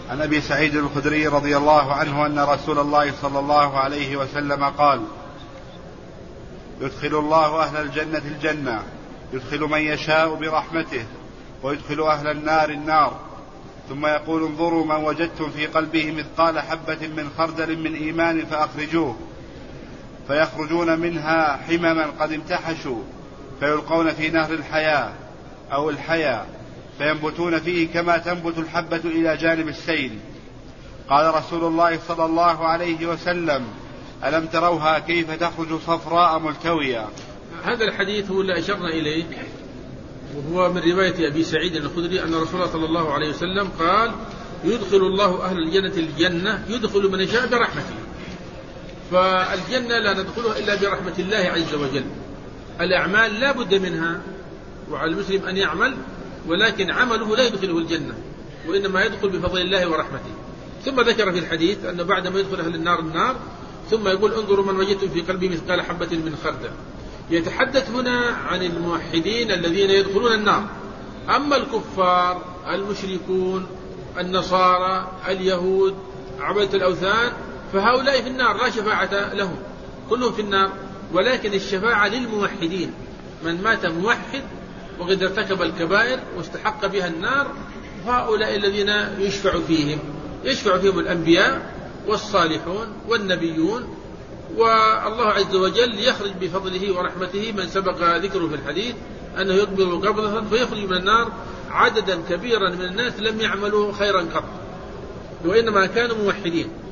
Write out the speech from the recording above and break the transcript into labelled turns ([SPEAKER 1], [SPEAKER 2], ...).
[SPEAKER 1] عن أبي سعيد الخدري رضي الله عنه أن رسول الله صلى الله عليه وسلم قال: يدخل الله أهل الجنة الجنة، يدخل من يشاء برحمته، ويدخل أهل النار النار، ثم يقول: انظروا من وجدتم في قلبه مثقال حبة من خردل من إيمان فأخرجوه، فيخرجون منها حمما قد امتحشوا، فيلقون في نهر الحياة أو الحياة، فينبتون فيه كما تنبت الحبة إلى جانب السيل. قال رسول الله صلى الله عليه وسلم: ألم تروها كيف تخرج صفراء ملتوية.
[SPEAKER 2] هذا الحديث هو اللي أشرنا إليه، وهو من رواية أبي سعيد الخدري أن رسول الله صلى الله عليه وسلم قال: يدخل الله أهل الجنة الجنة، يدخل من يشاء برحمته. فالجنة لا ندخلها إلا برحمة الله عز وجل. الأعمال لا بد منها، وعلى المسلم أن يعمل، ولكن عمله لا يدخله الجنة، وإنما يدخل بفضل الله ورحمته. ثم ذكر في الحديث أن بعد ما يدخل أهل النار النار، ثم يقول: انظروا من وجدتم في قلبه مثقال حبة من خردل. يتحدث هنا عن الموحدين الذين يدخلون النار. أما الكفار المشركون النصارى اليهود عبدة الأوثان فهؤلاء في النار لا شفاعة لهم، كلهم في النار، ولكن الشفاعة للموحدين، من مات موحد وقد ارتكب الكبائر واستحق بها النار، هؤلاء الذين يشفع فيهم الأنبياء والصالحون والنبيون. والله عز وجل يخرج بفضله ورحمته من سبق ذكره في الحديث أنه يقبض قبضة فيخرج من النار عددا كبيرا من الناس لم يعملوا خيرا قط، وإنما كانوا موحدين.